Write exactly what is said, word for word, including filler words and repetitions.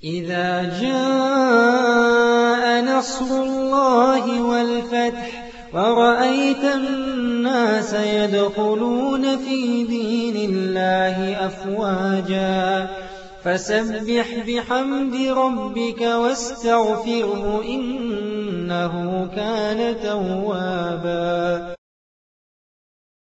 إذا جاء نصر الله والفتح ورأيت الناس يدخلون في دين الله أفواجا فسبح بحمد ربك واستغفره إنه كان توابا.